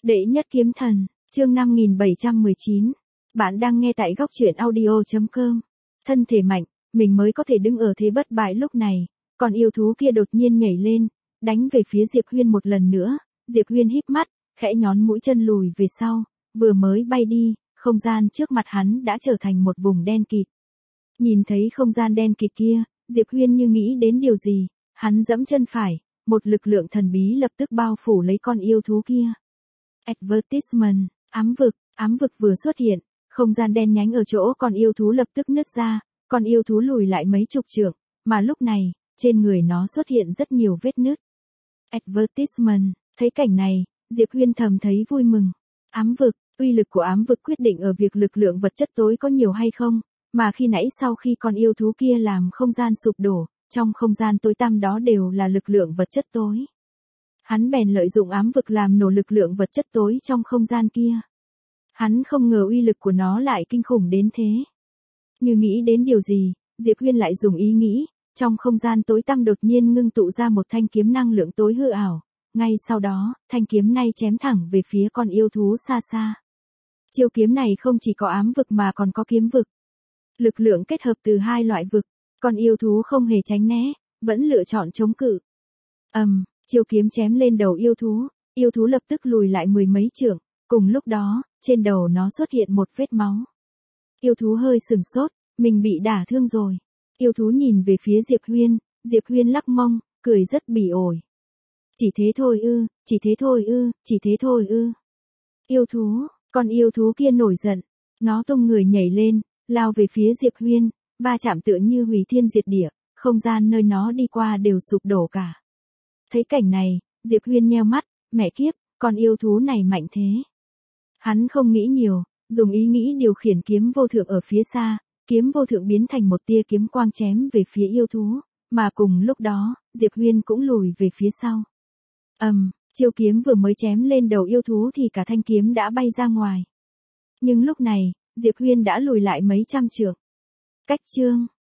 Đệ nhất kiếm thần, chương 5719. Bạn đang nghe tại góc truyện audio.com. Thân thể mạnh, mình mới có thể đứng ở thế bất bại lúc này. Còn yêu thú kia đột nhiên nhảy lên, đánh về phía Diệp Huyên một lần nữa. Diệp Huyên híp mắt, khẽ nhón mũi chân lùi về sau, vừa mới bay đi, không gian trước mặt hắn đã trở thành một vùng đen kịt. Nhìn thấy không gian đen kịt kia, Diệp Huyên như nghĩ đến điều gì, hắn giẫm chân phải, một lực lượng thần bí lập tức bao phủ lấy con yêu thú kia. Advertisement, ám vực vừa xuất hiện, không gian đen nhánh ở chỗ con yêu thú lập tức nứt ra, con yêu thú lùi lại mấy chục trượng, mà lúc này, trên người nó xuất hiện rất nhiều vết nứt. Advertisement, thấy cảnh này, Diệp Huyên thầm thấy vui mừng. Ám vực, uy lực của ám vực quyết định ở việc lực lượng vật chất tối có nhiều hay không, mà khi nãy sau khi con yêu thú kia làm không gian sụp đổ, trong không gian tối tăm đó đều là lực lượng vật chất tối. Hắn bèn lợi dụng ám vực làm nổ lực lượng vật chất tối trong không gian kia. Hắn không ngờ uy lực của nó lại kinh khủng đến thế. Như nghĩ đến điều gì, Diệp Huyên lại dùng ý nghĩ, trong không gian tối tăm đột nhiên ngưng tụ ra một thanh kiếm năng lượng tối hư ảo. Ngay sau đó, thanh kiếm này chém thẳng về phía con yêu thú xa xa. Chiêu kiếm này không chỉ có ám vực mà còn có kiếm vực. Lực lượng kết hợp từ hai loại vực, con yêu thú không hề tránh né, vẫn lựa chọn chống cự. Chiêu kiếm chém lên đầu yêu thú lập tức lùi lại mười mấy trượng, cùng lúc đó, trên đầu nó xuất hiện một vết máu. Yêu thú hơi sửng sốt, mình bị đả thương rồi. Yêu thú nhìn về phía Diệp Huyên lắc mông, cười rất bỉ ổi. Chỉ thế thôi ư. Con yêu thú kia nổi giận, nó tung người nhảy lên, lao về phía Diệp Huyên, va chạm tựa như hủy thiên diệt địa, không gian nơi nó đi qua đều sụp đổ cả. Thấy cảnh này, Diệp Huyên nheo mắt, mẹ kiếp, con yêu thú này mạnh thế. Hắn không nghĩ nhiều, dùng ý nghĩ điều khiển kiếm vô thượng ở phía xa, kiếm vô thượng biến thành một tia kiếm quang chém về phía yêu thú, mà cùng lúc đó, Diệp Huyên cũng lùi về phía sau. Chiêu kiếm vừa mới chém lên đầu yêu thú thì cả thanh kiếm đã bay ra ngoài. Nhưng lúc này, Diệp Huyên đã lùi lại mấy trăm trượng. Cách chương